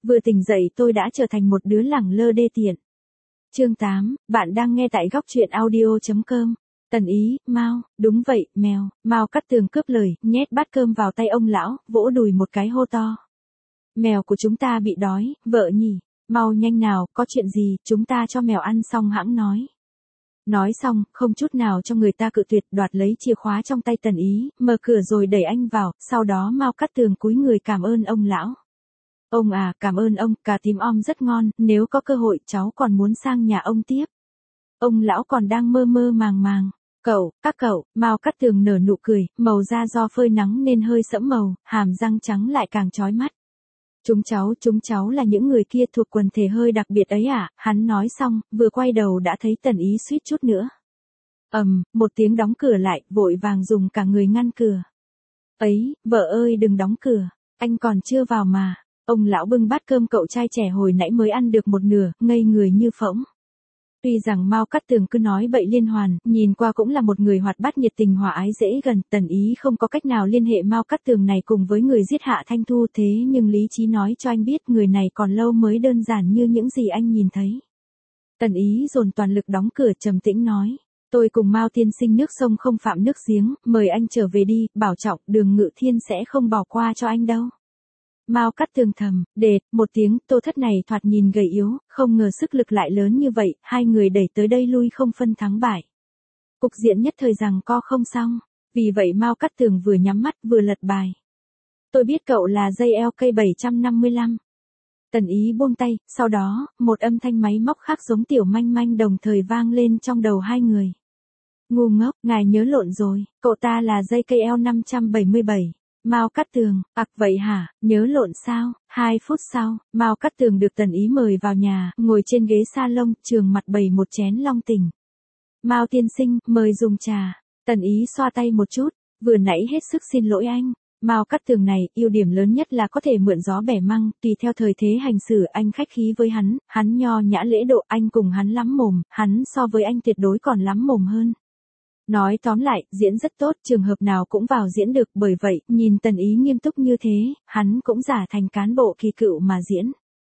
Vừa tỉnh dậy tôi đã trở thành một đứa lẳng lơ đê tiện. Chương 8, bạn đang nghe tại góc truyện audio.com. Tần Ý, Mao, đúng vậy, mèo. Mao Cát Tường cướp lời, nhét bát cơm vào tay ông lão, vỗ đùi một cái hô to. Mèo của chúng ta bị đói, vợ nhỉ. Mau nhanh nào, có chuyện gì, chúng ta cho mèo ăn xong hãng nói. Nói xong, không chút nào cho người ta cự tuyệt, đoạt lấy chìa khóa trong tay Tần Ý, mở cửa rồi đẩy anh vào, sau đó Mao Cát Tường cúi người cảm ơn ông lão. Ông à, cảm ơn ông, cà tím om rất ngon, nếu có cơ hội cháu còn muốn sang nhà ông tiếp. Ông lão còn đang mơ mơ màng màng. Các cậu, Mao Cát Tường nở nụ cười, màu da do phơi nắng nên hơi sẫm màu, hàm răng trắng lại càng chói mắt. Chúng cháu là những người kia thuộc quần thể hơi đặc biệt ấy à, hắn nói xong, vừa quay đầu đã thấy Tần Ý suýt chút nữa. Một tiếng đóng cửa lại, vội vàng dùng cả người ngăn cửa. Ấy, vợ ơi đừng đóng cửa, anh còn chưa vào mà. Ông lão bưng bát cơm cậu trai trẻ hồi nãy mới ăn được một nửa, ngây người như phỗng. Tuy rằng Mao Cát Tường cứ nói bậy liên hoàn, nhìn qua cũng là một người hoạt bát nhiệt tình hòa ái dễ gần, Tần Ý không có cách nào liên hệ Mao Cát Tường này cùng với người giết Hạ Thanh Thu, thế nhưng lý trí nói cho anh biết người này còn lâu mới đơn giản như những gì anh nhìn thấy. Tần Ý dồn toàn lực đóng cửa trầm tĩnh nói, tôi cùng Mao tiên sinh nước sông không phạm nước giếng, mời anh trở về đi, bảo trọng, Đường Ngự Thiên sẽ không bỏ qua cho anh đâu. Mao Cát Tường thầm, một tiếng, Tô Thất này thoạt nhìn gầy yếu, không ngờ sức lực lại lớn như vậy, hai người đẩy tới đây lui không phân thắng bại. Cục diện nhất thời rằng co không xong, vì vậy Mao Cát Tường vừa nhắm mắt vừa lật bài. Tôi biết cậu là JLK 755. Tần Ý buông tay, sau đó, một âm thanh máy móc khác giống tiểu manh manh đồng thời vang lên trong đầu hai người. Ngu ngốc, ngài nhớ lộn rồi, cậu ta là JKL 577. Mao Cát Tường, vậy hả, nhớ lộn sao? 2 phút sau, Mao Cát Tường được Tần Ý mời vào nhà, ngồi trên ghế salon, trường mặt bày một chén long tỉnh. Mao tiên sinh, mời dùng trà. Tần Ý xoa tay một chút, vừa nãy hết sức xin lỗi anh. Mao Cát Tường này, ưu điểm lớn nhất là có thể mượn gió bẻ măng, tùy theo thời thế hành xử, anh khách khí với hắn nho nhã lễ độ, anh cùng hắn lắm mồm, hắn so với anh tuyệt đối còn lắm mồm hơn. Nói tóm lại, diễn rất tốt, trường hợp nào cũng vào diễn được, bởi vậy, nhìn Tần Ý nghiêm túc như thế, hắn cũng giả thành cán bộ kỳ cựu mà diễn.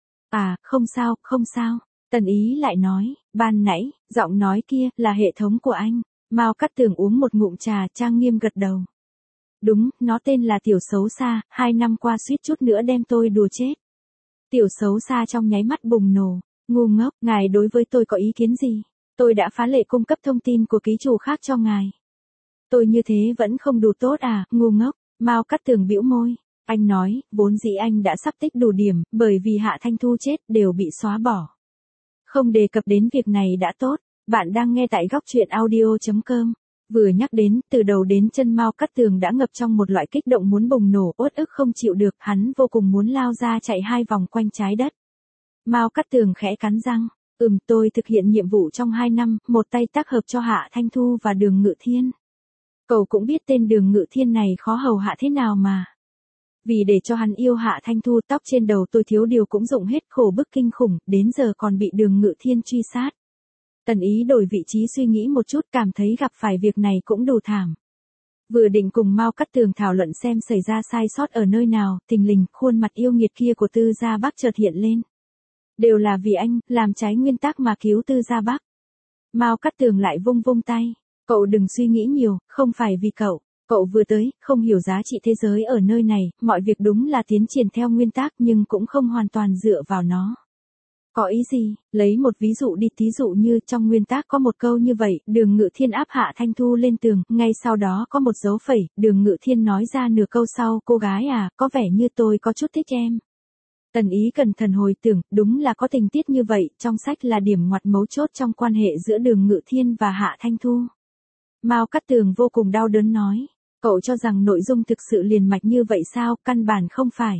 À, không sao, Tần Ý lại nói, ban nãy, giọng nói kia, là hệ thống của anh. Mao Cát Tường uống một ngụm trà, trang nghiêm gật đầu. Đúng, nó tên là Tiểu Xấu Xa, 2 năm qua suýt chút nữa đem tôi đùa chết. Tiểu Xấu Xa trong nháy mắt bùng nổ, ngu ngốc, ngài đối với tôi có ý kiến gì? Tôi đã phá lệ cung cấp thông tin của ký chủ khác cho ngài. Tôi như thế vẫn không đủ tốt à, ngu ngốc. Mao Cát Tường bĩu môi. Anh nói, vốn dĩ anh đã sắp tích đủ điểm, bởi vì Hạ Thanh Thu chết đều bị xóa bỏ. Không đề cập đến việc này đã tốt. Bạn đang nghe tại góc truyện audio.com. Vừa nhắc đến, từ đầu đến chân Mao Cát Tường đã ngập trong một loại kích động muốn bùng nổ, uất ức không chịu được, hắn vô cùng muốn lao ra chạy 2 vòng quanh trái đất. Mao Cát Tường khẽ cắn răng. Tôi thực hiện nhiệm vụ trong 2 năm, một tay tác hợp cho Hạ Thanh Thu và Đường Ngự Thiên. Cậu cũng biết tên Đường Ngự Thiên này khó hầu hạ thế nào mà. Vì để cho hắn yêu Hạ Thanh Thu, tóc trên đầu tôi thiếu điều cũng dụng hết, khổ bức kinh khủng, đến giờ còn bị Đường Ngự Thiên truy sát. Tần Ý đổi vị trí suy nghĩ một chút, cảm thấy gặp phải việc này cũng đủ thảm. Vừa định cùng Mao Cát Tường thảo luận xem xảy ra sai sót ở nơi nào, thình lình, khuôn mặt yêu nghiệt kia của Tư Gia Bắc chợt hiện lên. Đều là vì anh, làm trái nguyên tắc mà cứu Tư Gia Bắc. Mao Cát Tường lại vung vung tay. Cậu đừng suy nghĩ nhiều, không phải vì cậu vừa tới, không hiểu giá trị thế giới ở nơi này, mọi việc đúng là tiến triển theo nguyên tắc nhưng cũng không hoàn toàn dựa vào nó. Có ý gì? Lấy một ví dụ đi, thí dụ như trong nguyên tắc có một câu như vậy, Đường Ngự Thiên áp Hạ Thanh Thu lên tường, ngay sau đó có một dấu phẩy, Đường Ngự Thiên nói ra nửa câu sau, cô gái à, có vẻ như tôi có chút thích em. Tần Ý cẩn thận hồi tưởng, đúng là có tình tiết như vậy, trong sách là điểm ngoặt mấu chốt trong quan hệ giữa Đường Ngự Thiên và Hạ Thanh Thu. Mao Cát Tường vô cùng đau đớn nói, cậu cho rằng nội dung thực sự liền mạch như vậy sao, căn bản không phải.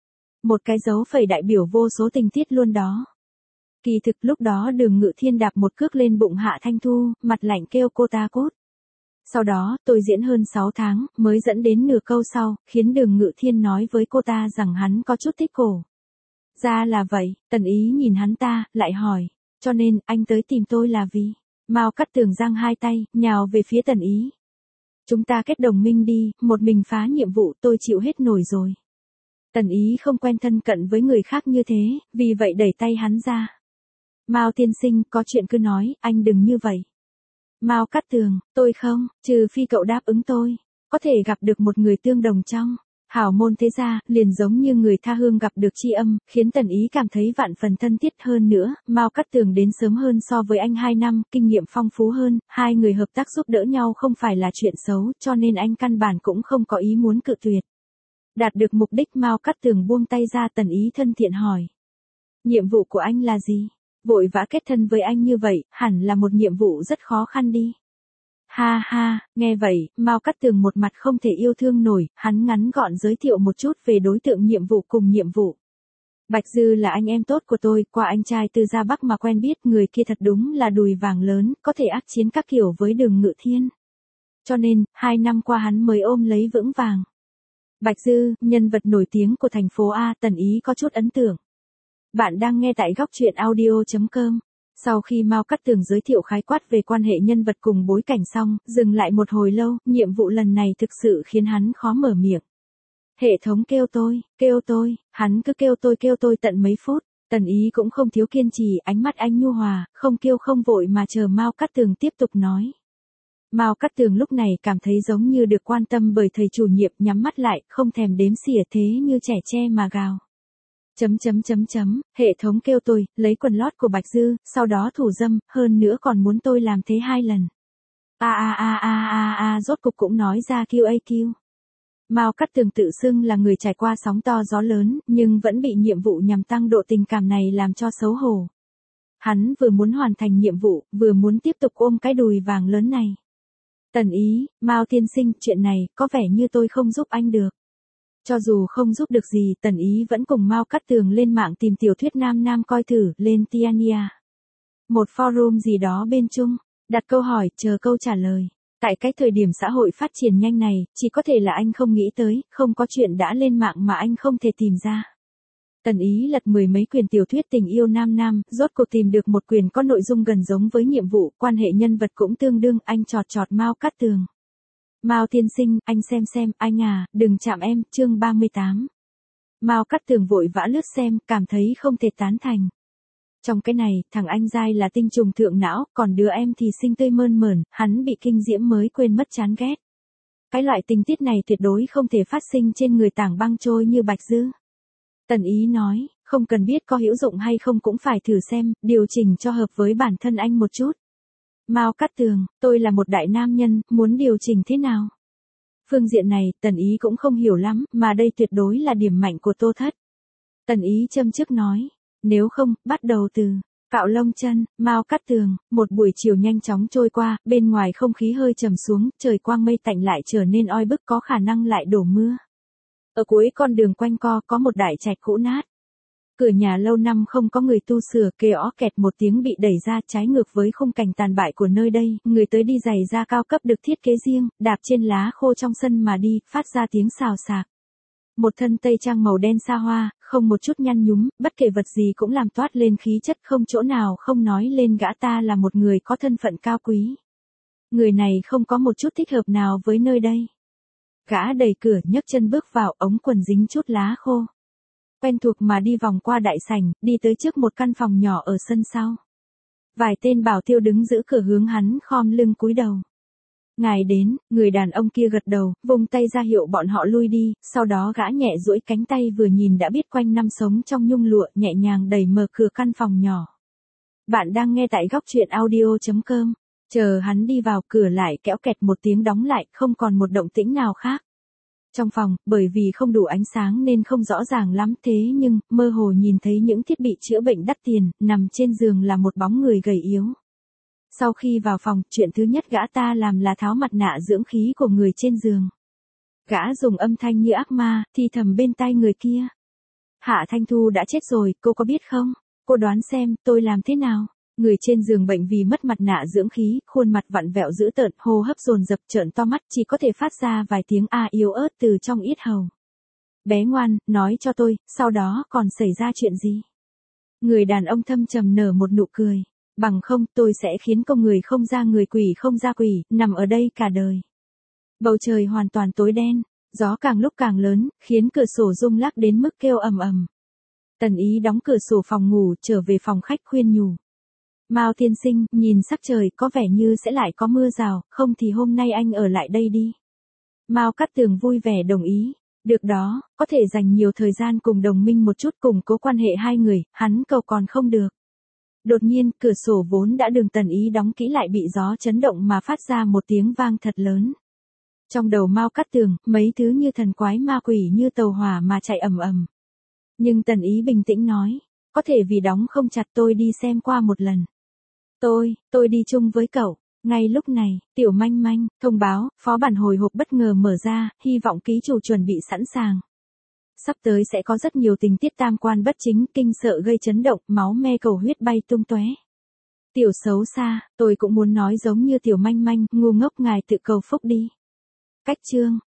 Một cái dấu phẩy đại biểu vô số tình tiết luôn đó. Kỳ thực lúc đó Đường Ngự Thiên đạp một cước lên bụng Hạ Thanh Thu, mặt lạnh kêu cô ta cút. Sau đó, tôi diễn hơn 6 tháng, mới dẫn đến nửa câu sau, khiến Đường Ngự Thiên nói với cô ta rằng hắn có chút thích cổ. Ra là vậy, Tần Ý nhìn hắn ta, lại hỏi, cho nên, anh tới tìm tôi là vì. Mao Cát Tường giang 2 tay, nhào về phía Tần Ý. Chúng ta kết đồng minh đi, một mình phá nhiệm vụ tôi chịu hết nổi rồi. Tần Ý không quen thân cận với người khác như thế, vì vậy đẩy tay hắn ra. Mao tiên sinh, có chuyện cứ nói, anh đừng như vậy. Mao Cát Tường, tôi không, trừ phi cậu đáp ứng tôi, có thể gặp được một người tương đồng trong hảo môn thế gia, liền giống như người tha hương gặp được tri âm, khiến Tần Ý cảm thấy vạn phần thân thiết hơn nữa. Mao Cát Tường đến sớm hơn so với anh 2 năm, kinh nghiệm phong phú hơn, hai người hợp tác giúp đỡ nhau không phải là chuyện xấu, cho nên anh căn bản cũng không có ý muốn cự tuyệt. Đạt được mục đích, Mao Cát Tường buông tay ra. Tần Ý thân thiện hỏi. Nhiệm vụ của anh là gì? Vội vã kết thân với anh như vậy, hẳn là một nhiệm vụ rất khó khăn đi. Ha ha, nghe vậy, Mao Cát Tường một mặt không thể yêu thương nổi, hắn ngắn gọn giới thiệu một chút về đối tượng nhiệm vụ cùng nhiệm vụ. Bạch Dư là anh em tốt của tôi, qua anh trai từ Gia Bắc mà quen biết, người kia thật đúng là đùi vàng lớn, có thể ác chiến các kiểu với Đường Ngự Thiên. Cho nên, 2 năm qua hắn mới ôm lấy vững vàng. Bạch Dư, nhân vật nổi tiếng của thành phố A. Tần Ý có chút ấn tượng. Bạn đang nghe tại góc truyện audio.com. Sau khi Mao Cát Tường giới thiệu khái quát về quan hệ nhân vật cùng bối cảnh xong, dừng lại một hồi lâu, nhiệm vụ lần này thực sự khiến hắn khó mở miệng. Hệ thống kêu tôi, hắn cứ kêu tôi tận mấy phút. Tần Ý cũng không thiếu kiên trì, ánh mắt anh nhu hòa, không kêu không vội mà chờ Mao Cát Tường tiếp tục nói. Mao Cát Tường lúc này cảm thấy giống như được quan tâm bởi thầy chủ nhiệm, nhắm mắt lại, không thèm đếm xỉa, thế như trẻ tre mà gào. Hệ thống kêu tôi, lấy quần lót của Bạch Dư, sau đó thủ dâm, hơn nữa còn muốn tôi làm thế 2 lần. Rốt cục cũng nói ra QAQ. Mao Cát Tường tự xưng là người trải qua sóng to gió lớn, nhưng vẫn bị nhiệm vụ nhằm tăng độ tình cảm này làm cho xấu hổ. Hắn vừa muốn hoàn thành nhiệm vụ, vừa muốn tiếp tục ôm cái đùi vàng lớn này. Tần Ý, Mao tiên sinh, chuyện này, có vẻ như tôi không giúp anh được. Cho dù không giúp được gì, Tần Ý vẫn cùng Mao Cát Tường lên mạng tìm tiểu thuyết nam coi thử, lên Tiania. Một forum gì đó bên chung, đặt câu hỏi, chờ câu trả lời. Tại cái thời điểm xã hội phát triển nhanh này, chỉ có thể là anh không nghĩ tới, không có chuyện đã lên mạng mà anh không thể tìm ra. Tần Ý lật 10 mấy quyển tiểu thuyết tình yêu nam, rốt cuộc tìm được một quyển có nội dung gần giống với nhiệm vụ, quan hệ nhân vật cũng tương đương, anh chọt Mao Cát Tường. Mao tiên sinh, anh xem, anh à, đừng chạm em, chương 38. Mao Cát Tường vội vã lướt xem, cảm thấy không thể tán thành. Trong cái này, thằng anh giai là tinh trùng thượng não, còn đứa em thì xinh tươi mơn mởn, hắn bị kinh diễm mới quên mất chán ghét. Cái loại tình tiết này tuyệt đối không thể phát sinh trên người tảng băng trôi như Bạch Dư. Tần Ý nói, không cần biết có hữu dụng hay không cũng phải thử xem, điều chỉnh cho hợp với bản thân anh một chút. Mao Cát Tường, tôi là một đại nam nhân, muốn điều chỉnh thế nào? Phương diện này, Tần Ý cũng không hiểu lắm, mà đây tuyệt đối là điểm mạnh của Tô Thất. Tần Ý châm chước nói, nếu không, bắt đầu từ cạo lông chân. Mao Cát Tường, một buổi chiều nhanh chóng trôi qua, bên ngoài không khí hơi trầm xuống, trời quang mây tạnh lại trở nên oi bức, có khả năng lại đổ mưa. Ở cuối con đường quanh co có một đại trạch cũ nát. Cửa nhà lâu năm không có người tu sửa, kêu ó kẹt một tiếng bị đẩy ra, trái ngược với khung cảnh tàn bại của nơi đây, người tới đi giày da cao cấp được thiết kế riêng, đạp trên lá khô trong sân mà đi, phát ra tiếng xào xạc. Một thân tây trang màu đen xa hoa, không một chút nhăn nhúm, bất kể vật gì cũng làm toát lên khí chất, không chỗ nào không nói lên gã ta là một người có thân phận cao quý. Người này không có một chút thích hợp nào với nơi đây. Gã đẩy cửa, nhấc chân bước vào, ống quần dính chút lá khô. Quen thuộc mà đi vòng qua đại sảnh, đi tới trước một căn phòng nhỏ ở sân sau. Vài tên bảo tiêu đứng giữ cửa hướng hắn khom lưng cúi đầu. Ngài đến, người đàn ông kia gật đầu, vung tay ra hiệu bọn họ lui đi, sau đó gã nhẹ duỗi cánh tay vừa nhìn đã biết quanh năm sống trong nhung lụa, nhẹ nhàng đẩy mở cửa căn phòng nhỏ. Bạn đang nghe tại góc truyện audio.com. Chờ hắn đi vào, cửa lại kéo kẹt một tiếng đóng lại, không còn một động tĩnh nào khác. Trong phòng, bởi vì không đủ ánh sáng nên không rõ ràng lắm, thế nhưng, mơ hồ nhìn thấy những thiết bị chữa bệnh đắt tiền, nằm trên giường là một bóng người gầy yếu. Sau khi vào phòng, chuyện thứ nhất gã ta làm là tháo mặt nạ dưỡng khí của người trên giường. Gã dùng âm thanh như ác ma, thì thầm bên tai người kia. Hạ Thanh Thu đã chết rồi, cô có biết không? Cô đoán xem, tôi làm thế nào? Người trên giường bệnh vì mất mặt nạ dưỡng khí, khuôn mặt vặn vẹo dữ tợn, hô hấp dồn dập, trợn to mắt, chỉ có thể phát ra vài tiếng a yếu ớt từ trong yết hầu. Bé ngoan, nói cho tôi, sau đó còn xảy ra chuyện gì? Người đàn ông thâm trầm nở một nụ cười. Bằng không, tôi sẽ khiến con người không ra người, quỷ không ra quỷ, nằm ở đây cả đời. Bầu trời hoàn toàn tối đen. Gió càng lúc càng lớn, khiến cửa sổ rung lắc đến mức kêu ầm ầm. Tần Ý đóng cửa sổ phòng ngủ, trở về phòng khách khuyên nhủ. Mao tiên sinh, nhìn sắc trời có vẻ như sẽ lại có mưa rào, không thì hôm nay anh ở lại đây đi. Mao Cát Tường vui vẻ đồng ý. Được đó, có thể dành nhiều thời gian cùng đồng minh một chút, củng cố quan hệ hai người, hắn cầu còn không được. Đột nhiên, cửa sổ vốn đã được Tần Ý đóng kỹ lại bị gió chấn động mà phát ra một tiếng vang thật lớn. Trong đầu Mao Cát Tường, mấy thứ như thần quái ma quỷ như tàu hỏa mà chạy ầm ầm. Nhưng Tần Ý bình tĩnh nói, có thể vì đóng không chặt tôi đi xem qua một lần. Tôi đi chung với cậu. Ngay lúc này, Tiểu Manh Manh thông báo, phó bản hồi hộp bất ngờ mở ra, hy vọng ký chủ chuẩn bị sẵn sàng. Sắp tới sẽ có rất nhiều tình tiết tam quan bất chính, kinh sợ gây chấn động, máu me cầu huyết bay tung tóe. Tiểu xấu xa, tôi cũng muốn nói giống như Tiểu Manh Manh, ngu ngốc ngài tự cầu phúc đi. Cách chương